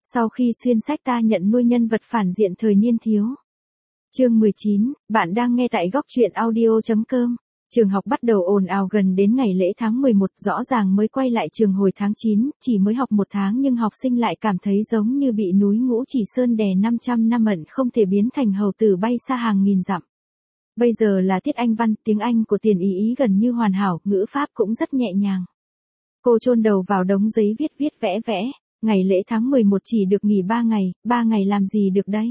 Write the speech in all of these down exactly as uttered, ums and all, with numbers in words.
Sau khi xuyên sách ta nhận nuôi nhân vật phản diện thời niên thiếu. Chương mười chín, bạn đang nghe tại góc truyện audio chấm com. Trường học bắt đầu ồn ào gần đến ngày lễ tháng mười một, rõ ràng mới quay lại trường hồi tháng chín, chỉ mới học một tháng nhưng học sinh lại cảm thấy giống như bị núi Ngũ Chỉ Sơn đè năm trăm năm ẩn không thể biến thành hầu tử bay xa hàng nghìn dặm. Bây giờ là tiết Anh văn, tiếng Anh của Tiền Ý Ý gần như hoàn hảo, ngữ pháp cũng rất nhẹ nhàng. Cô chôn đầu vào đống giấy viết viết vẽ vẽ, ngày lễ tháng mười một chỉ được nghỉ ba ngày, ba ngày làm gì được đây?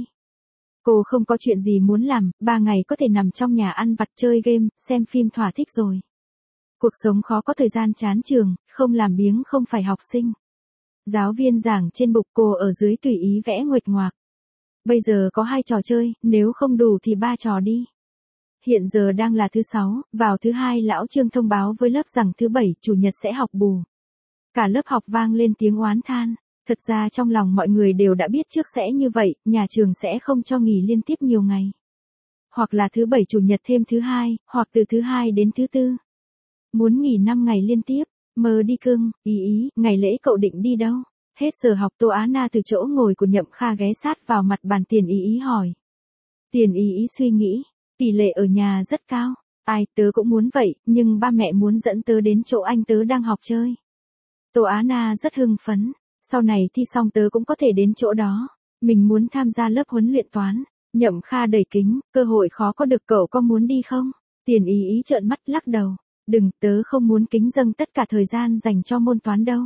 Cô không có chuyện gì muốn làm, ba ngày có thể nằm trong nhà ăn vặt chơi game, xem phim thỏa thích rồi. Cuộc sống khó có thời gian chán trường, không làm biếng không phải học sinh. Giáo viên giảng trên bục, cô ở dưới tùy ý vẽ nguệch ngoạc. Bây giờ có hai trò chơi, nếu không đủ thì ba trò đi. Hiện giờ đang là thứ sáu, vào thứ hai lão Trương thông báo với lớp rằng thứ bảy, chủ nhật sẽ học bù. Cả lớp học vang lên tiếng oán than. Thật ra trong lòng mọi người đều đã biết trước sẽ như vậy, nhà trường sẽ không cho nghỉ liên tiếp nhiều ngày. Hoặc là thứ bảy chủ nhật thêm thứ hai, hoặc từ thứ hai đến thứ tư. Muốn nghỉ năm ngày liên tiếp, mơ đi cưng, Ý Ý, ngày lễ cậu định đi đâu? Hết giờ học Tô Á Na từ chỗ ngồi của Nhậm Kha ghé sát vào mặt bàn. Tiền Ý Ý hỏi. Tiền Ý Ý suy nghĩ, tỷ lệ ở nhà rất cao, ai tớ cũng muốn vậy, nhưng ba mẹ muốn dẫn tớ đến chỗ anh tớ đang học chơi. Tô Á Na rất hưng phấn. Sau này thi xong tớ cũng có thể đến chỗ đó. Mình muốn tham gia lớp huấn luyện toán. Nhậm Kha đẩy kính, cơ hội khó có được, cậu có muốn đi không? Tiền Ý Ý trợn mắt lắc đầu. Đừng, tớ không muốn kính dâng tất cả thời gian dành cho môn toán đâu.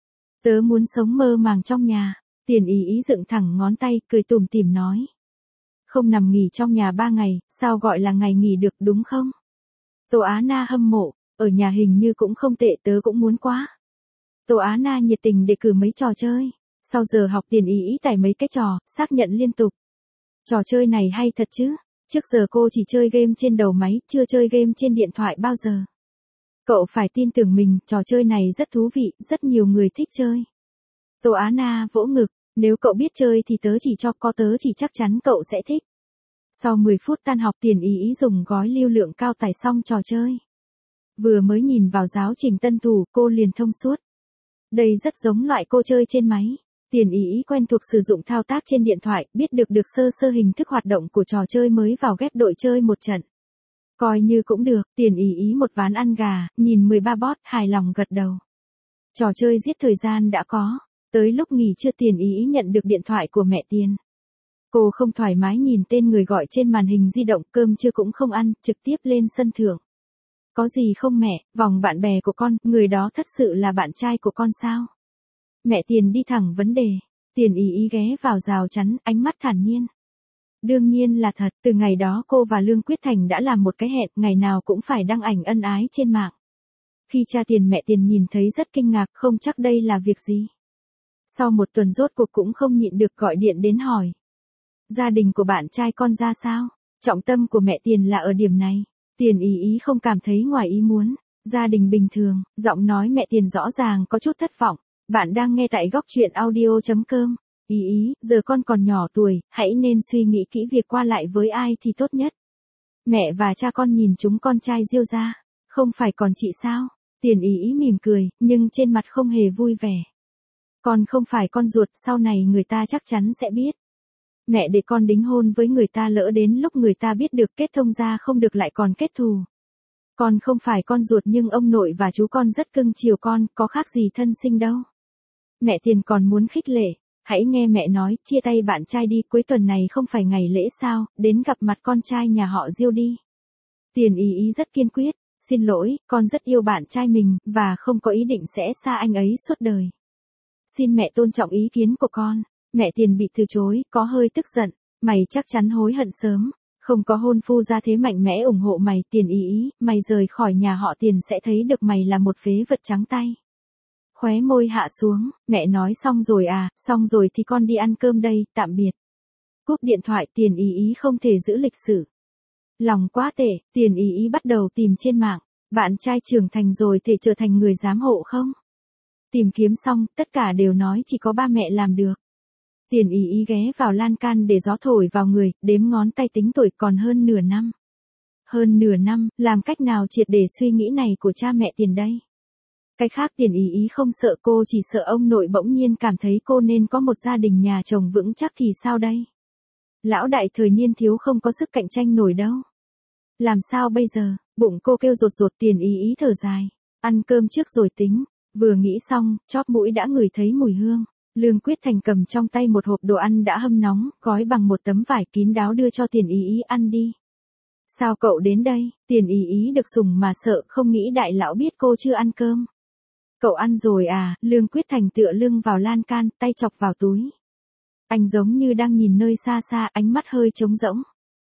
Tớ muốn sống mơ màng trong nhà. Tiền Ý Ý dựng thẳng ngón tay, cười tủm tỉm nói. Không nằm nghỉ trong nhà ba ngày, sao gọi là ngày nghỉ được đúng không? Tô Á Na hâm mộ, ở nhà hình như cũng không tệ, tớ cũng muốn quá. Tô Á Na nhiệt tình đề cử mấy trò chơi. Sau giờ học Tiền Ý Ý tải mấy cái trò, xác nhận liên tục. Trò chơi này hay thật chứ, trước giờ cô chỉ chơi game trên đầu máy, chưa chơi game trên điện thoại bao giờ. Cậu phải tin tưởng mình, trò chơi này rất thú vị, rất nhiều người thích chơi. Tô Á Na vỗ ngực, nếu cậu biết chơi thì tớ chỉ cho, có tớ chỉ chắc chắn cậu sẽ thích. Sau mười phút tan học, Tiền Ý Ý dùng gói lưu lượng cao tải xong trò chơi. Vừa mới nhìn vào giáo trình tân thủ, cô liền thông suốt. Đây rất giống loại cô chơi trên máy. Tiền Ý Ý quen thuộc sử dụng thao tác trên điện thoại, biết được được sơ sơ hình thức hoạt động của trò chơi mới vào ghép đội chơi một trận. Coi như cũng được, Tiền Ý Ý một ván ăn gà, nhìn mười ba bot, hài lòng gật đầu. Trò chơi giết thời gian đã có, tới lúc nghỉ trưa Tiền Ý Ý nhận được điện thoại của mẹ Tiền. Cô không thoải mái nhìn tên người gọi trên màn hình di động, cơm trưa cũng không ăn, trực tiếp lên sân thượng. Có gì không mẹ, vòng bạn bè của con, người đó thật sự là bạn trai của con sao? Mẹ Tiền đi thẳng vấn đề. Tiền Ý Ý ghé vào rào chắn, ánh mắt thản nhiên. Đương nhiên là thật, từ ngày đó cô và Lương Quyết Thành đã làm một cái hẹn, ngày nào cũng phải đăng ảnh ân ái trên mạng. Khi cha Tiền mẹ Tiền nhìn thấy rất kinh ngạc, không chắc đây là việc gì. Sau một tuần rốt cuộc cũng không nhịn được gọi điện đến hỏi. Gia đình của bạn trai con ra sao? Trọng tâm của mẹ Tiền là ở điểm này. Tiền Ý Ý không cảm thấy ngoài ý muốn. Gia đình bình thường, giọng nói mẹ Tiền rõ ràng có chút thất vọng. Bạn đang nghe tại góc truyện audio chấm com. Ý Ý, giờ con còn nhỏ tuổi, hãy nên suy nghĩ kỹ việc qua lại với ai thì tốt nhất. Mẹ và cha con nhìn chúng con trai Diêu ra. Không phải còn chị sao? Tiền Ý Ý mỉm cười, nhưng trên mặt không hề vui vẻ. Con không phải con ruột, sau này người ta chắc chắn sẽ biết. Mẹ để con đính hôn với người ta, lỡ đến lúc người ta biết được kết thông ra không được lại còn kết thù. Con không phải con ruột nhưng ông nội và chú con rất cưng chiều con, có khác gì thân sinh đâu. Mẹ Tiền còn muốn khích lệ, hãy nghe mẹ nói, chia tay bạn trai đi, cuối tuần này không phải ngày lễ sao, đến gặp mặt con trai nhà họ Diêu đi. Tiền Ý Ý rất kiên quyết, xin lỗi, con rất yêu bạn trai mình, và không có ý định sẽ xa anh ấy suốt đời. Xin mẹ tôn trọng ý kiến của con. Mẹ Tiền bị từ chối, có hơi tức giận, mày chắc chắn hối hận sớm, không có hôn phu ra thế mạnh mẽ ủng hộ mày. Tiền Ý Ý, mày rời khỏi nhà họ Tiền sẽ thấy được mày là một phế vật trắng tay. Khóe môi hạ xuống, mẹ nói xong rồi à, xong rồi thì con đi ăn cơm đây, tạm biệt. Cúp điện thoại, Tiền Ý Ý không thể giữ lịch sự. Lòng quá tệ, Tiền Ý Ý bắt đầu tìm trên mạng, bạn trai trưởng thành rồi thể trở thành người giám hộ không? Tìm kiếm xong, tất cả đều nói chỉ có ba mẹ làm được. Tiền Ý Ý ghé vào lan can để gió thổi vào người, đếm ngón tay tính tuổi, còn hơn nửa năm. Hơn nửa năm, làm cách nào triệt để suy nghĩ này của cha mẹ Tiền đây? Cái khác Tiền Ý Ý không sợ, cô chỉ sợ ông nội bỗng nhiên cảm thấy cô nên có một gia đình nhà chồng vững chắc thì sao đây? Lão đại thời niên thiếu không có sức cạnh tranh nổi đâu. Làm sao bây giờ? Bụng cô kêu rột rột. Tiền Ý Ý thở dài. Ăn cơm trước rồi tính. Vừa nghĩ xong, chóp mũi đã ngửi thấy mùi hương. Lương Quyết Thành cầm trong tay một hộp đồ ăn đã hâm nóng, gói bằng một tấm vải kín đáo đưa cho Tiền Ý Ý ăn đi. Sao cậu đến đây? Tiền Ý Ý được sủng mà sợ, không nghĩ đại lão biết cô chưa ăn cơm. Cậu ăn rồi à? Lương Quyết Thành tựa lưng vào lan can, tay chọc vào túi. Anh giống như đang nhìn nơi xa xa, ánh mắt hơi trống rỗng.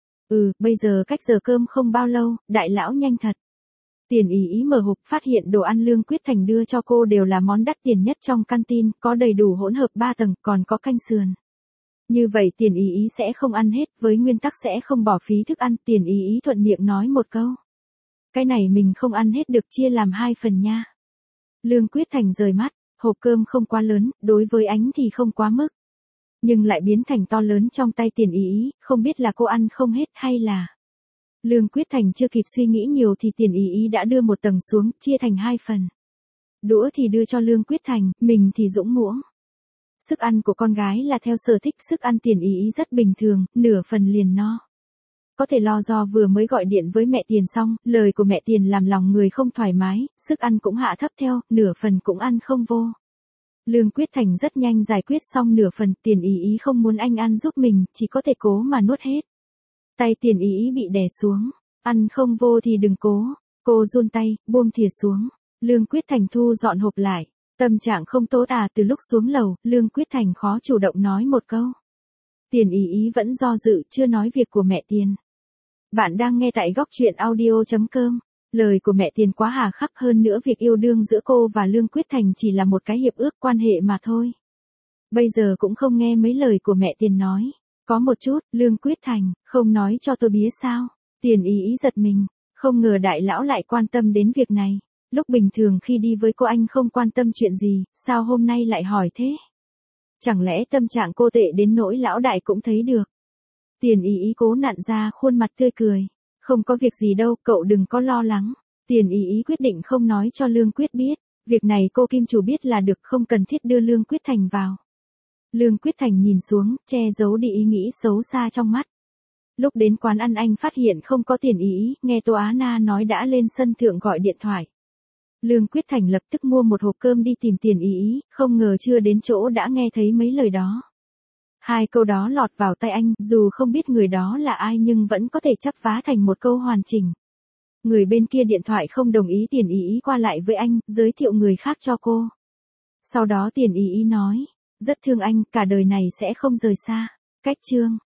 Ừ, bây giờ cách giờ cơm không bao lâu, đại lão nhanh thật. Tiền Ý Ý mở hộp, phát hiện đồ ăn Lương Quyết Thành đưa cho cô đều là món đắt tiền nhất trong canteen, có đầy đủ hỗn hợp ba tầng, còn có canh sườn. Như vậy Tiền Ý Ý sẽ không ăn hết, với nguyên tắc sẽ không bỏ phí thức ăn. Tiền Ý Ý thuận miệng nói một câu. Cái này mình không ăn hết được, chia làm hai phần nha. Lương Quyết Thành rời mắt, hộp cơm không quá lớn, đối với ánh thì không quá mức. Nhưng lại biến thành to lớn trong tay Tiền Ý Ý, không biết là cô ăn không hết hay là... Lương Quyết Thành chưa kịp suy nghĩ nhiều thì Tiền Ý Ý đã đưa một tầng xuống, chia thành hai phần. Đũa thì đưa cho Lương Quyết Thành, mình thì dũng muỗng. Sức ăn của con gái là theo sở thích, sức ăn Tiền Ý Ý rất bình thường, nửa phần liền no. Có thể lo do vừa mới gọi điện với mẹ Tiền xong, lời của mẹ Tiền làm lòng người không thoải mái, sức ăn cũng hạ thấp theo, nửa phần cũng ăn không vô. Lương Quyết Thành rất nhanh giải quyết xong nửa phần. Tiền Ý Ý không muốn anh ăn giúp mình, chỉ có thể cố mà nuốt hết. Tay Tiền Ý Ý bị đè xuống, ăn không vô thì đừng cố. Cô run tay, buông thìa xuống. Lương Quyết Thành thu dọn hộp lại. Tâm trạng không tốt à? Từ lúc xuống lầu, Lương Quyết Thành khó chủ động nói một câu. Tiền Ý Ý vẫn do dự, chưa nói việc của mẹ Tiền. Bạn đang nghe tại góc truyện audio chấm com. Lời của mẹ Tiền quá hà khắc, hơn nữa việc yêu đương giữa cô và Lương Quyết Thành chỉ là một cái hiệp ước quan hệ mà thôi. Bây giờ cũng không nghe mấy lời của mẹ Tiền nói. Có một chút. Lương Quyết Thành, không nói cho tôi biết sao? Tiền Ý Ý giật mình, không ngờ đại lão lại quan tâm đến việc này. Lúc bình thường khi đi với cô anh không quan tâm chuyện gì, sao hôm nay lại hỏi thế? Chẳng lẽ tâm trạng cô tệ đến nỗi lão đại cũng thấy được? Tiền Ý Ý cố nặn ra khuôn mặt tươi cười. Không có việc gì đâu, cậu đừng có lo lắng. Tiền Ý Ý quyết định không nói cho Lương Quyết biết. Việc này cô Kim Chủ biết là được, không cần thiết đưa Lương Quyết Thành vào. Lương Quyết Thành nhìn xuống, che giấu đi ý nghĩ xấu xa trong mắt. Lúc đến quán ăn anh phát hiện không có Tiền Ý Ý, nghe Tô Á Na nói đã lên sân thượng gọi điện thoại. Lương Quyết Thành lập tức mua một hộp cơm đi tìm Tiền Ý Ý, không ngờ chưa đến chỗ đã nghe thấy mấy lời đó. Hai câu đó lọt vào tai anh, dù không biết người đó là ai nhưng vẫn có thể chắp vá thành một câu hoàn chỉnh. Người bên kia điện thoại không đồng ý Tiền Ý Ý qua lại với anh, giới thiệu người khác cho cô. Sau đó Tiền Ý Ý nói, rất thương anh, cả đời này sẽ không rời xa. Cách chương